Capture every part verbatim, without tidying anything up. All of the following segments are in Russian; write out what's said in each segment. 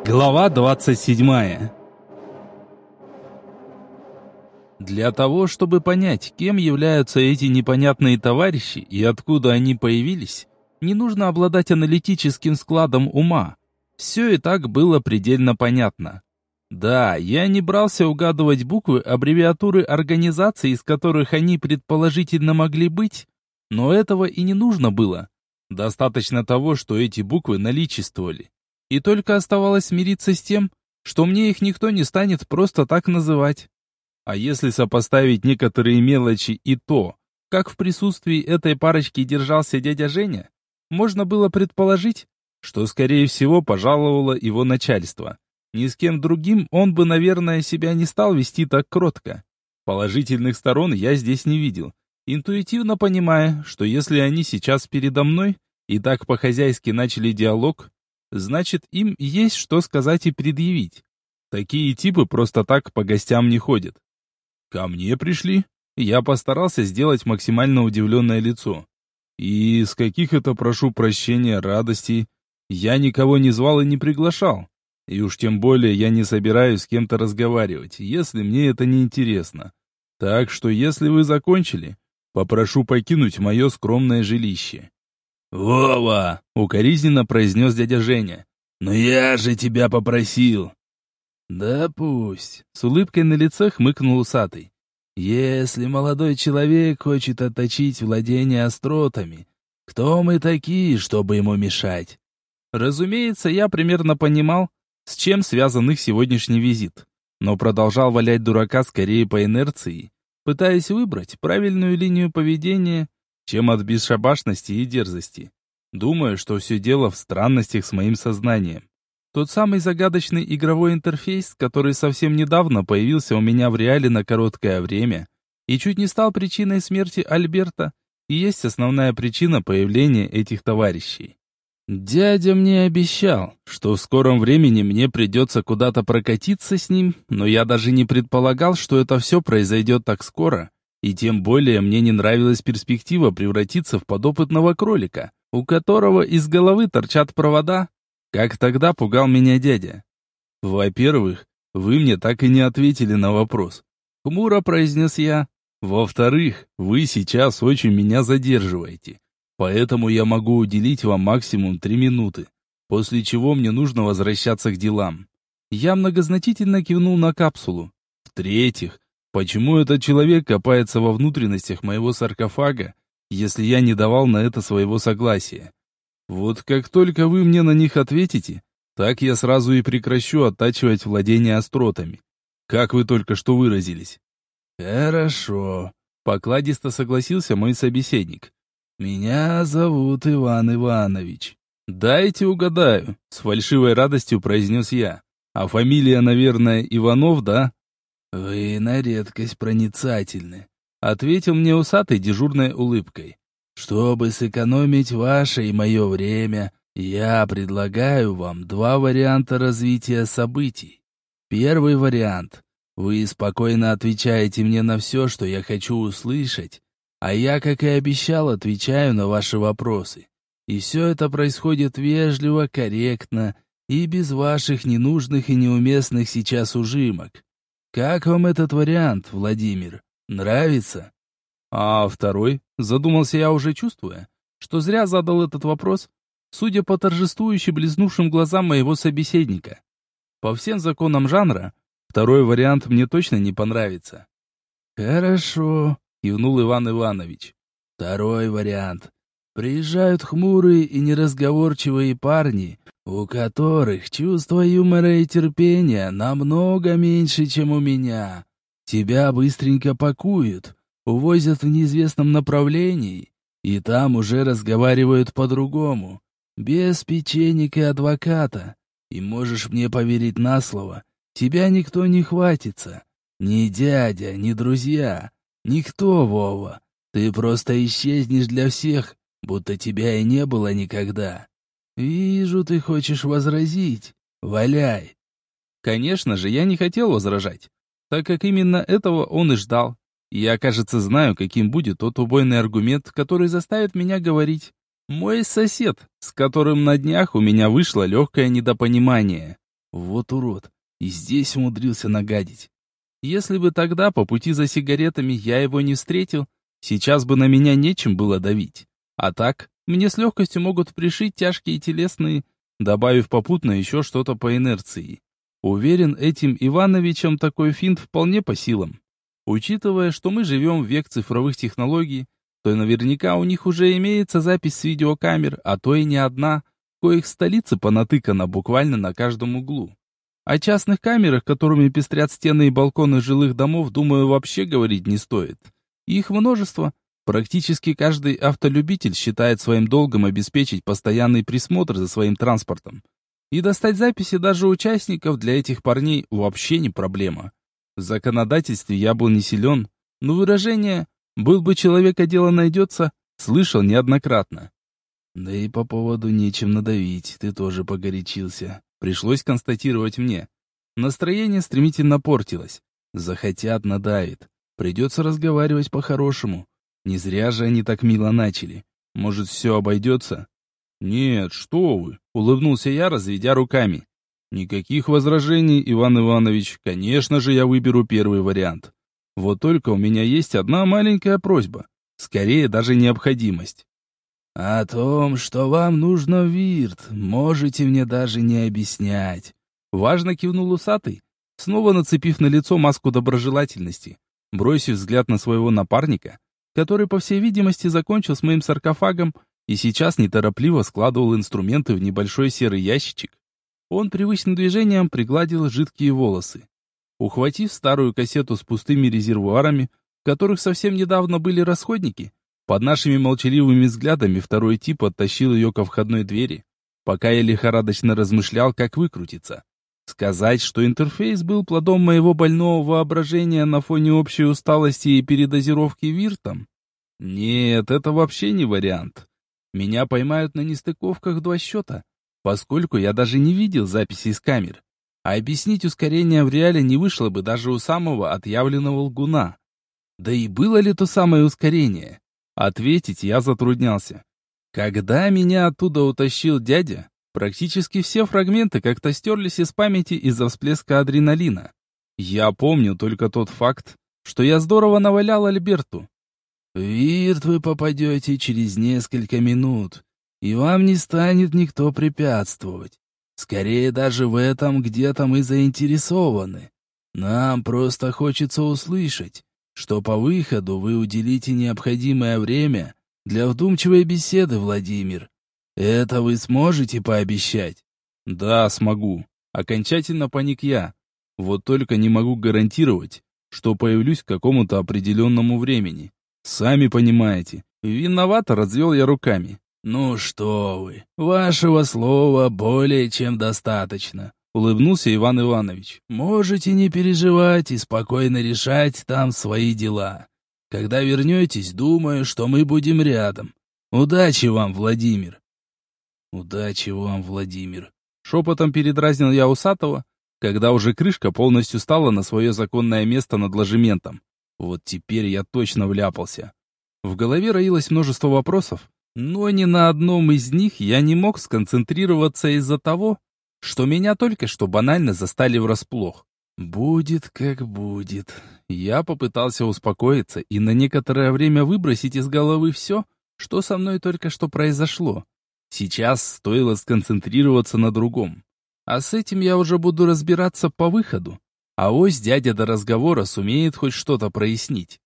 Глава двадцать седьмая. Для того, чтобы понять, кем являются эти непонятные товарищи и откуда они появились, не нужно обладать аналитическим складом ума. Все и так было предельно понятно. Да, я не брался угадывать буквы аббревиатуры организаций, из которых они предположительно могли быть, но этого и не нужно было. Достаточно того, что эти буквы наличествовали. И только оставалось смириться с тем, что мне их никто не станет просто так называть. А если сопоставить некоторые мелочи и то, как в присутствии этой парочки держался дядя Женя, можно было предположить, что, скорее всего, пожаловало его начальство. Ни с кем другим он бы, наверное, себя не стал вести так кротко. Положительных сторон я здесь не видел, интуитивно понимая, что если они сейчас передо мной и так по-хозяйски начали диалог, значит, им есть что сказать и предъявить. Такие типы просто так по гостям не ходят. Ко мне пришли. Я постарался сделать максимально удивленное лицо. И с каких это, прошу прощения, радостей? Я никого не звал и не приглашал. И уж тем более я не собираюсь с кем-то разговаривать, если мне это не интересно. Так что, если вы закончили, попрошу покинуть мое скромное жилище. «Вова!» — укоризненно произнес дядя Женя. «Но я же тебя попросил!» «Да пусть!» — с улыбкой на лице хмыкнул усатый. «Если молодой человек хочет отточить владение остротами, кто мы такие, чтобы ему мешать?» Разумеется, я примерно понимал, с чем связан их сегодняшний визит, но продолжал валять дурака скорее по инерции, пытаясь выбрать правильную линию поведения, чем от бесшабашности и дерзости. Думаю, что все дело в странностях с моим сознанием. Тот самый загадочный игровой интерфейс, который совсем недавно появился у меня в реале на короткое время и чуть не стал причиной смерти Альберта, и есть основная причина появления этих товарищей. Дядя мне обещал, что в скором времени мне придется куда-то прокатиться с ним, но я даже не предполагал, что это все произойдет так скоро. И тем более мне не нравилась перспектива превратиться в подопытного кролика, у которого из головы торчат провода, как тогда пугал меня дядя. Во-первых, вы мне так и не ответили на вопрос. Хмуро произнес я. Во-вторых, вы сейчас очень меня задерживаете, поэтому я могу уделить вам максимум три минуты, после чего мне нужно возвращаться к делам. Я многозначительно кивнул на капсулу. В-третьих, почему этот человек копается во внутренностях моего саркофага, если я не давал на это своего согласия? Вот как только вы мне на них ответите, так я сразу и прекращу оттачивать владение остротами. Как вы только что выразились. Хорошо, покладисто согласился мой собеседник. Меня зовут Иван Иванович. Дайте угадаю, с фальшивой радостью произнес я. А фамилия, наверное, Иванов, да? «Вы на редкость проницательны», — ответил мне усатый дежурной улыбкой. «Чтобы сэкономить ваше и мое время, я предлагаю вам два варианта развития событий. Первый вариант. Вы спокойно отвечаете мне на все, что я хочу услышать, а я, как и обещал, отвечаю на ваши вопросы. И все это происходит вежливо, корректно и без ваших ненужных и неуместных сейчас ужимок. Как вам этот вариант, Владимир? Нравится?» «А второй?» — задумался я, уже чувствуя, что зря задал этот вопрос, судя по торжествующе блеснувшим глазам моего собеседника. По всем законам жанра, второй вариант мне точно не понравится. «Хорошо», — кивнул Иван Иванович. «Второй вариант. Приезжают хмурые и неразговорчивые парни, у которых чувство юмора и терпения намного меньше, чем у меня. Тебя быстренько пакуют, увозят в неизвестном направлении, и там уже разговаривают по-другому, без печенек и адвоката. И можешь мне поверить на слово, тебя никто не хватится. Ни дядя, ни друзья, никто, Вова. Ты просто исчезнешь для всех, будто тебя и не было никогда. Вижу, ты хочешь возразить. Валяй». Конечно же, я не хотел возражать, так как именно этого он и ждал. Я, кажется, знаю, каким будет тот убойный аргумент, который заставит меня говорить. Мой сосед, с которым на днях у меня вышло легкое недопонимание. Вот урод, и здесь умудрился нагадить. Если бы тогда по пути за сигаретами я его не встретил, сейчас бы на меня нечем было давить. А так, мне с легкостью могут пришить тяжкие телесные, добавив попутно еще что-то по инерции. Уверен, этим Ивановичам такой финт вполне по силам. Учитывая, что мы живем в век цифровых технологий, то наверняка у них уже имеется запись с видеокамер, а то и не одна, коих в столице понатыкано буквально на каждом углу. О частных камерах, которыми пестрят стены и балконы жилых домов, думаю, вообще говорить не стоит. Их множество. Практически каждый автолюбитель считает своим долгом обеспечить постоянный присмотр за своим транспортом. И достать записи даже участников для этих парней вообще не проблема. В законодательстве я был не силен, но выражение «был бы человек, а дело найдется» слышал неоднократно. Да и по поводу нечем надавить, ты тоже погорячился. Пришлось констатировать мне. Настроение стремительно портилось. Захотят — надавит. Придется разговаривать по-хорошему. Не зря же они так мило начали. Может, все обойдется? Нет, что вы, улыбнулся я, разведя руками. Никаких возражений, Иван Иванович. Конечно же, я выберу первый вариант. Вот только у меня есть одна маленькая просьба. Скорее, даже необходимость. О том, что вам нужно в Вирт, можете мне даже не объяснять. Важно кивнул усатый, снова нацепив на лицо маску доброжелательности. Бросив взгляд на своего напарника, который, по всей видимости, закончил с моим саркофагом и сейчас неторопливо складывал инструменты в небольшой серый ящичек, он привычным движением пригладил жидкие волосы. Ухватив старую кассету с пустыми резервуарами, в которых совсем недавно были расходники, под нашими молчаливыми взглядами второй тип оттащил ее ко входной двери, пока я лихорадочно размышлял, как выкрутиться. Сказать, что интерфейс был плодом моего больного воображения на фоне общей усталости и передозировки виртом? Нет, это вообще не вариант. Меня поймают на нестыковках в два счета, поскольку я даже не видел записи из камер. А объяснить ускорение в реале не вышло бы даже у самого отъявленного лгуна. Да и было ли то самое ускорение? Ответить я затруднялся. Когда меня оттуда утащил дядя, практически все фрагменты как-то стерлись из памяти из-за всплеска адреналина. Я помню только тот факт, что я здорово навалял Альберту. В Вирт вы попадете через несколько минут, и вам не станет никто препятствовать. Скорее, даже в этом где-то мы заинтересованы. Нам просто хочется услышать, что по выходу вы уделите необходимое время для вдумчивой беседы, Владимир. Это вы сможете пообещать? Да, смогу. Окончательно паник я. Вот только не могу гарантировать, что появлюсь к какому-то определенному времени. Сами понимаете. Виновато развел я руками. Ну что вы, вашего слова более чем достаточно. Улыбнулся Иван Иванович. Можете не переживать и спокойно решать там свои дела. Когда вернетесь, думаю, что мы будем рядом. Удачи вам, Владимир. Удачи вам, Владимир. Шепотом передразнил я усатого, когда уже крышка полностью стала на свое законное место над ложементом. Вот теперь я точно вляпался. В голове роилось множество вопросов, но ни на одном из них я не мог сконцентрироваться из-за того, что меня только что банально застали врасплох. «Будет как будет». Я попытался успокоиться и на некоторое время выбросить из головы все, что со мной только что произошло. Сейчас стоило сконцентрироваться на другом. А с этим я уже буду разбираться по выходу. А ось дядя до разговора сумеет хоть что-то прояснить.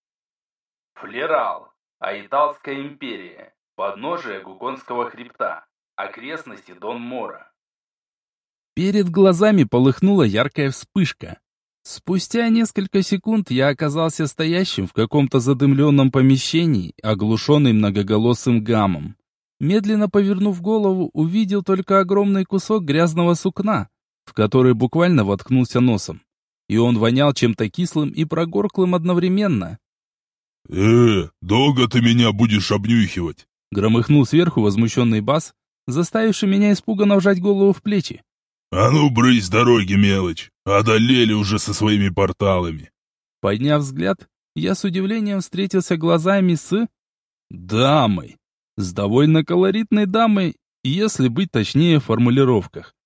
Флерал. Айталская империя. Подножие Гуконского хребта. Окрестности Дон-Мора. Перед глазами полыхнула яркая вспышка. Спустя несколько секунд я оказался стоящим в каком-то задымленном помещении, оглушенный многоголосым гамом. Медленно повернув голову, увидел только огромный кусок грязного сукна, в который буквально воткнулся носом. И он вонял чем-то кислым и прогорклым одновременно. «Э, долго ты меня будешь обнюхивать?» Громыхнул сверху возмущенный бас, заставивший меня испуганно вжать голову в плечи. «А ну, брысь с дороги, мелочь! Одолели уже со своими порталами!» Подняв взгляд, я с удивлением встретился глазами с... дамой. С довольно колоритной дамой, если быть точнее в формулировках.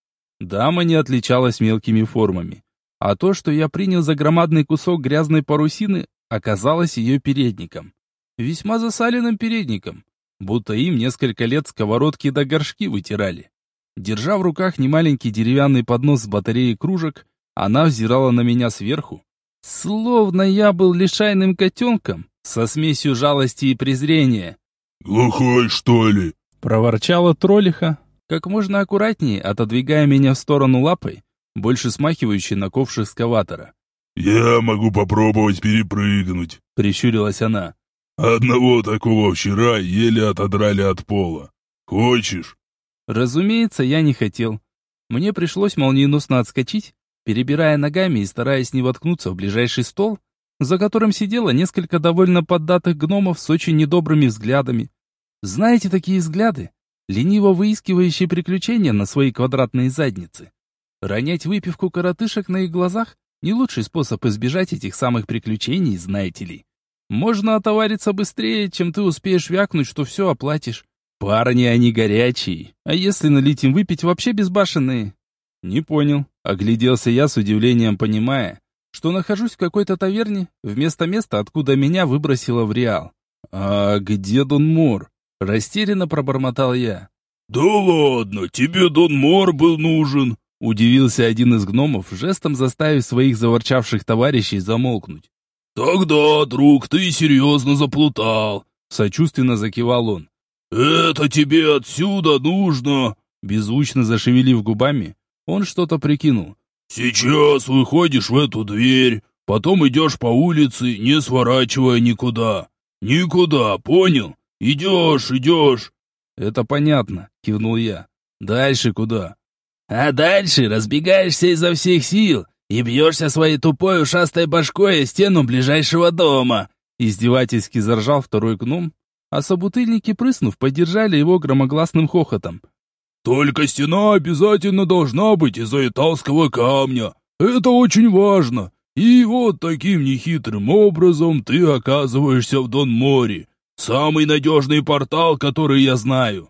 Дама не отличалась мелкими формами. А то, что я принял за громадный кусок грязной парусины, оказалось ее передником. Весьма засаленным передником, будто им несколько лет сковородки до горшки вытирали. Держа в руках немаленький деревянный поднос с батареей кружек, она взирала на меня сверху, словно я был лишайным котенком, со смесью жалости и презрения. «Глухой, что ли?» — проворчала троллиха, как можно аккуратнее отодвигая меня в сторону лапой, больше смахивающей на ковш экскаватора. «Я могу попробовать перепрыгнуть», — прищурилась она. «Одного такого вчера еле отодрали от пола. Хочешь?» Разумеется, я не хотел. Мне пришлось молниеносно отскочить, перебирая ногами и стараясь не воткнуться в ближайший стол, за которым сидело несколько довольно поддатых гномов с очень недобрыми взглядами. Знаете такие взгляды? Лениво выискивающие приключения на свои квадратные задницы. Ронять выпивку коротышек на их глазах — не лучший способ избежать этих самых приключений, знаете ли. Можно отовариться быстрее, чем ты успеешь вякнуть, что все оплатишь. Парни, они горячие, а если налить им выпить, вообще безбашенные. Не понял. Огляделся я с удивлением, понимая, что нахожусь в какой-то таверне, вместо места, откуда меня выбросило в Реал. «А где Дон Мор?» — растерянно пробормотал я. «Да ладно, тебе Дон Мор был нужен!» — удивился один из гномов, жестом заставив своих заворчавших товарищей замолкнуть. «Тогда, друг, ты серьезно заплутал!» — сочувственно закивал он. «Это тебе отсюда нужно!» Беззвучно зашевелив губами, он что-то прикинул. «Сейчас выходишь в эту дверь, потом идешь по улице, не сворачивая никуда. Никуда, понял? Идешь, идешь!» «Это понятно», — кивнул я. «Дальше куда?» «А дальше разбегаешься изо всех сил и бьешься своей тупой ушастой башкой о стену ближайшего дома!» Издевательски заржал второй гном, а собутыльники, прыснув, поддержали его громогласным хохотом. «Только стена обязательно должна быть из аэталского камня. Это очень важно. И вот таким нехитрым образом ты оказываешься в Дон-Море. Самый надежный портал, который я знаю».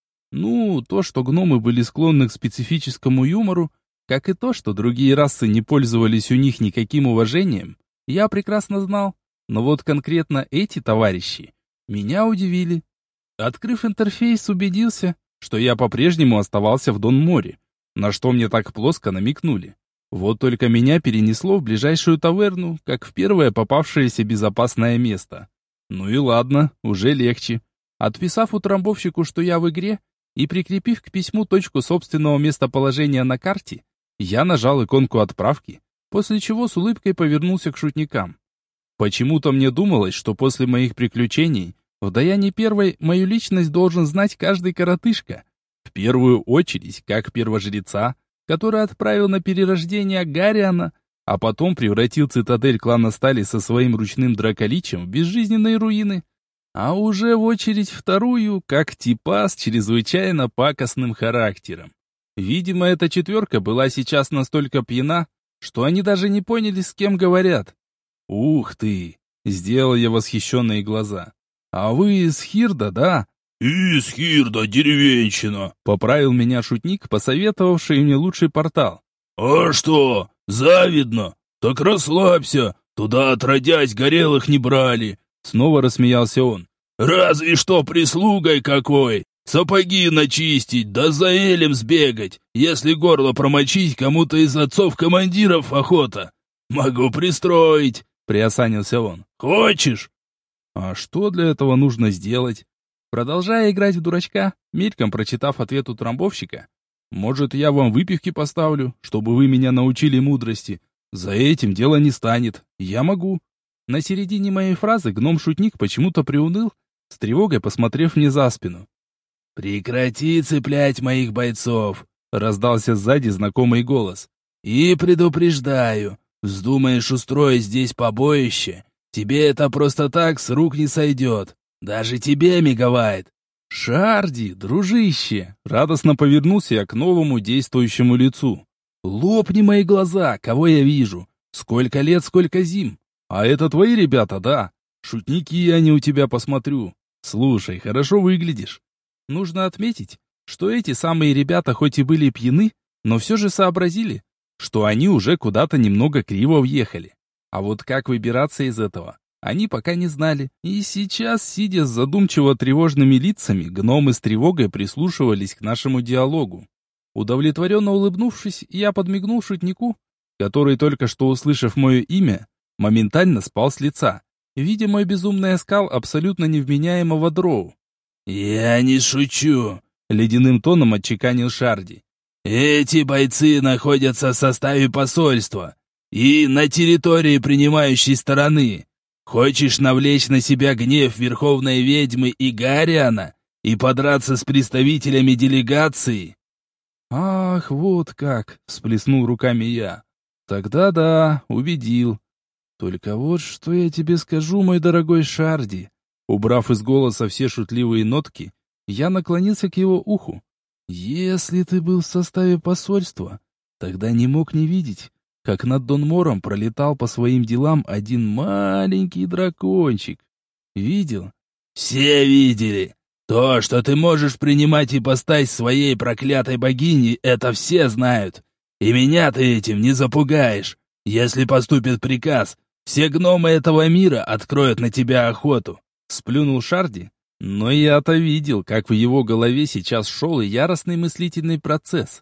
Ну, то, что гномы были склонны к специфическому юмору, как и то, что другие расы не пользовались у них никаким уважением, я прекрасно знал. Но вот конкретно эти товарищи меня удивили. Открыв интерфейс, убедился, что я по-прежнему оставался в Дон-Море, на что мне так плоско намекнули. Вот только меня перенесло в ближайшую таверну, как в первое попавшееся безопасное место. Ну и ладно, уже легче. Отписав утрамбовщику, что я в игре, и прикрепив к письму точку собственного местоположения на карте, я нажал иконку отправки, после чего с улыбкой повернулся к шутникам. Почему-то мне думалось, что после моих приключений в Даяне Первой мою личность должен знать каждый коротышка. В первую очередь, как первожреца, который отправил на перерождение Гариана, а потом превратил цитадель клана Стали со своим ручным драколичем в безжизненные руины. А уже в очередь вторую, как типа с чрезвычайно пакостным характером. Видимо, эта четверка была сейчас настолько пьяна, что они даже не поняли, с кем говорят. «Ух ты!» — сделал я восхищенные глаза. «А вы из Хирда, да?» «Из Хирда, деревенщина!» — поправил меня шутник, посоветовавший мне лучший портал. «А что, завидно? Так расслабься, туда отродясь горелых не брали!» Снова рассмеялся он. «Разве что прислугой какой! Сапоги начистить, да за элем сбегать, если горло промочить кому-то из отцов-командиров охота. Могу пристроить!» — приосанился он. «Хочешь?» А что для этого нужно сделать? Продолжая играть в дурачка, мельком прочитав ответ утрамбовщика, «Может, я вам выпивки поставлю, чтобы вы меня научили мудрости? За этим дело не станет. Я могу». На середине моей фразы гном-шутник почему-то приуныл, с тревогой посмотрев мне за спину. «Прекрати цеплять моих бойцов!» — раздался сзади знакомый голос. «И предупреждаю, вздумаешь устроить здесь побоище, тебе это просто так с рук не сойдет. Даже тебе миговает». «Шарди, дружище!» — радостно повернулся я к новому действующему лицу. «Лопни мои глаза, кого я вижу! Сколько лет, сколько зим! А это твои ребята, да? Шутники они у тебя, посмотрю. Слушай, хорошо выглядишь». Нужно отметить, что эти самые ребята хоть и были пьяны, но все же сообразили, что они уже куда-то немного криво въехали. А вот как выбираться из этого, они пока не знали. И сейчас, сидя с задумчиво-тревожными лицами, гномы с тревогой прислушивались к нашему диалогу. Удовлетворенно улыбнувшись, я подмигнул шутнику, который, только что услышав мое имя, моментально спал с лица, видя мой безумный оскал абсолютно невменяемого дроу. «Я не шучу», — ледяным тоном отчеканил Шарди. «Эти бойцы находятся в составе посольства и на территории принимающей стороны. Хочешь навлечь на себя гнев Верховной Ведьмы и Гариана и подраться с представителями делегации?» «Ах, вот как!» — всплеснул руками я. «Тогда да, убедил. Только вот что я тебе скажу, мой дорогой Шарди». Убрав из голоса все шутливые нотки, я наклонился к его уху. «Если ты был в составе посольства, тогда не мог не видеть, как над Донмором пролетал по своим делам один маленький дракончик. Видел?» «Все видели. То, что ты можешь принимать ипостась своей проклятой богини, это все знают. И меня ты этим не запугаешь. Если поступит приказ, все гномы этого мира откроют на тебя охоту». Сплюнул Шарди, но я-то видел, как в его голове сейчас шел яростный мыслительный процесс.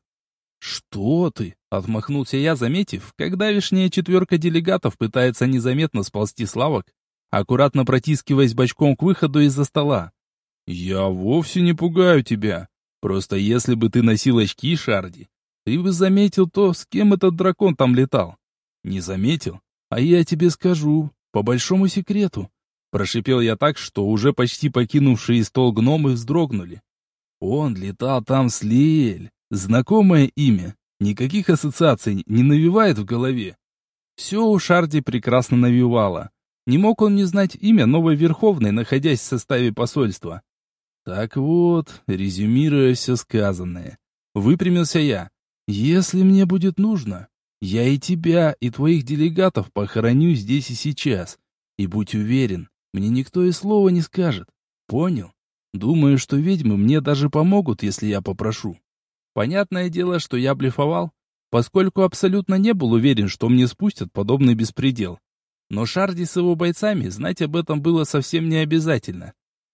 «Что ты?» — отмахнулся я, заметив, как давешняя четверка делегатов пытается незаметно сползти с лавок, аккуратно протискиваясь бочком к выходу из-за стола. «Я вовсе не пугаю тебя. Просто если бы ты носил очки, Шарди, ты бы заметил то, с кем этот дракон там летал. Не заметил? А я тебе скажу, по большому секрету». Прошипел я так, что уже почти покинувшие стол гномы вздрогнули. Он летал там с Лиэль. Знакомое имя. Никаких ассоциаций не навевает в голове. Все у Шарди прекрасно навевало. Не мог он не знать имя новой Верховной, находясь в составе посольства. Так вот, резюмируя все сказанное, выпрямился я. Если мне будет нужно, я и тебя, и твоих делегатов похороню здесь и сейчас. И будь уверен, мне никто и слова не скажет. Понял? Думаю, что ведьмы мне даже помогут, если я попрошу. Понятное дело, что я блефовал, поскольку абсолютно не был уверен, что мне спустят подобный беспредел. Но Шарди с его бойцами знать об этом было совсем не обязательно.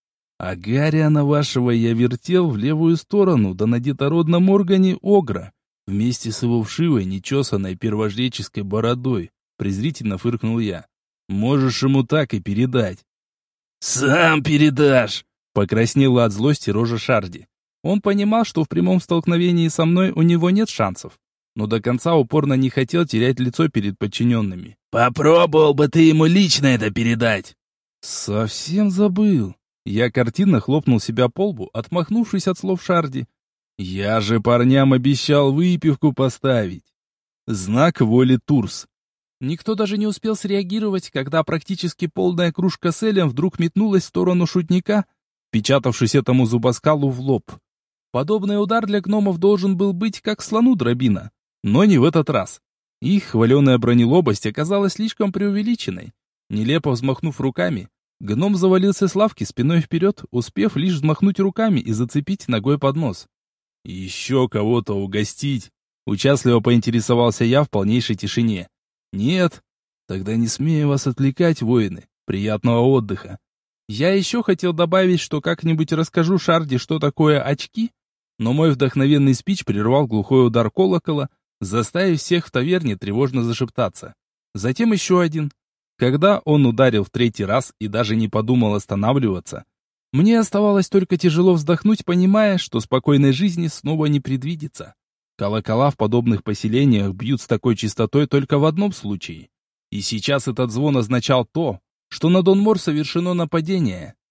А Гариана вашего я вертел в левую сторону, да на детородном органе Огра, вместе с его вшивой, нечесанной первожреческой бородой, презрительно фыркнул я. Можешь ему так и передать. «Сам передашь!» — покраснела от злости рожа Шарди. Он понимал, что в прямом столкновении со мной у него нет шансов, но до конца упорно не хотел терять лицо перед подчиненными. «Попробовал бы ты ему лично это передать!» «Совсем забыл!» Я картинно хлопнул себя по лбу, отмахнувшись от слов Шарди. «Я же парням обещал выпивку поставить!» Знак воли Турс. Никто даже не успел среагировать, когда практически полная кружка с элем вдруг метнулась в сторону шутника, впечатавшись этому зубоскалу в лоб. Подобный удар для гномов должен был быть как слону дробина, но не в этот раз. Их хваленая бронелобость оказалась слишком преувеличенной. Нелепо взмахнув руками, гном завалился с лавки спиной вперед, успев лишь взмахнуть руками и зацепить ногой под нос. «Еще кого-то угостить?» — участливо поинтересовался я в полнейшей тишине. «Нет? Тогда не смею вас отвлекать, воины. Приятного отдыха». Я еще хотел добавить, что как-нибудь расскажу Шарди, что такое очки, но мой вдохновенный спич прервал глухой удар колокола, заставив всех в таверне тревожно зашептаться. Затем еще один. Когда он ударил в третий раз и даже не подумал останавливаться, мне оставалось только тяжело вздохнуть, понимая, что спокойной жизни снова не предвидится. Колокола в подобных поселениях бьют с такой частотой только в одном случае. И сейчас этот звон означал то, что на Донмор совершено нападение.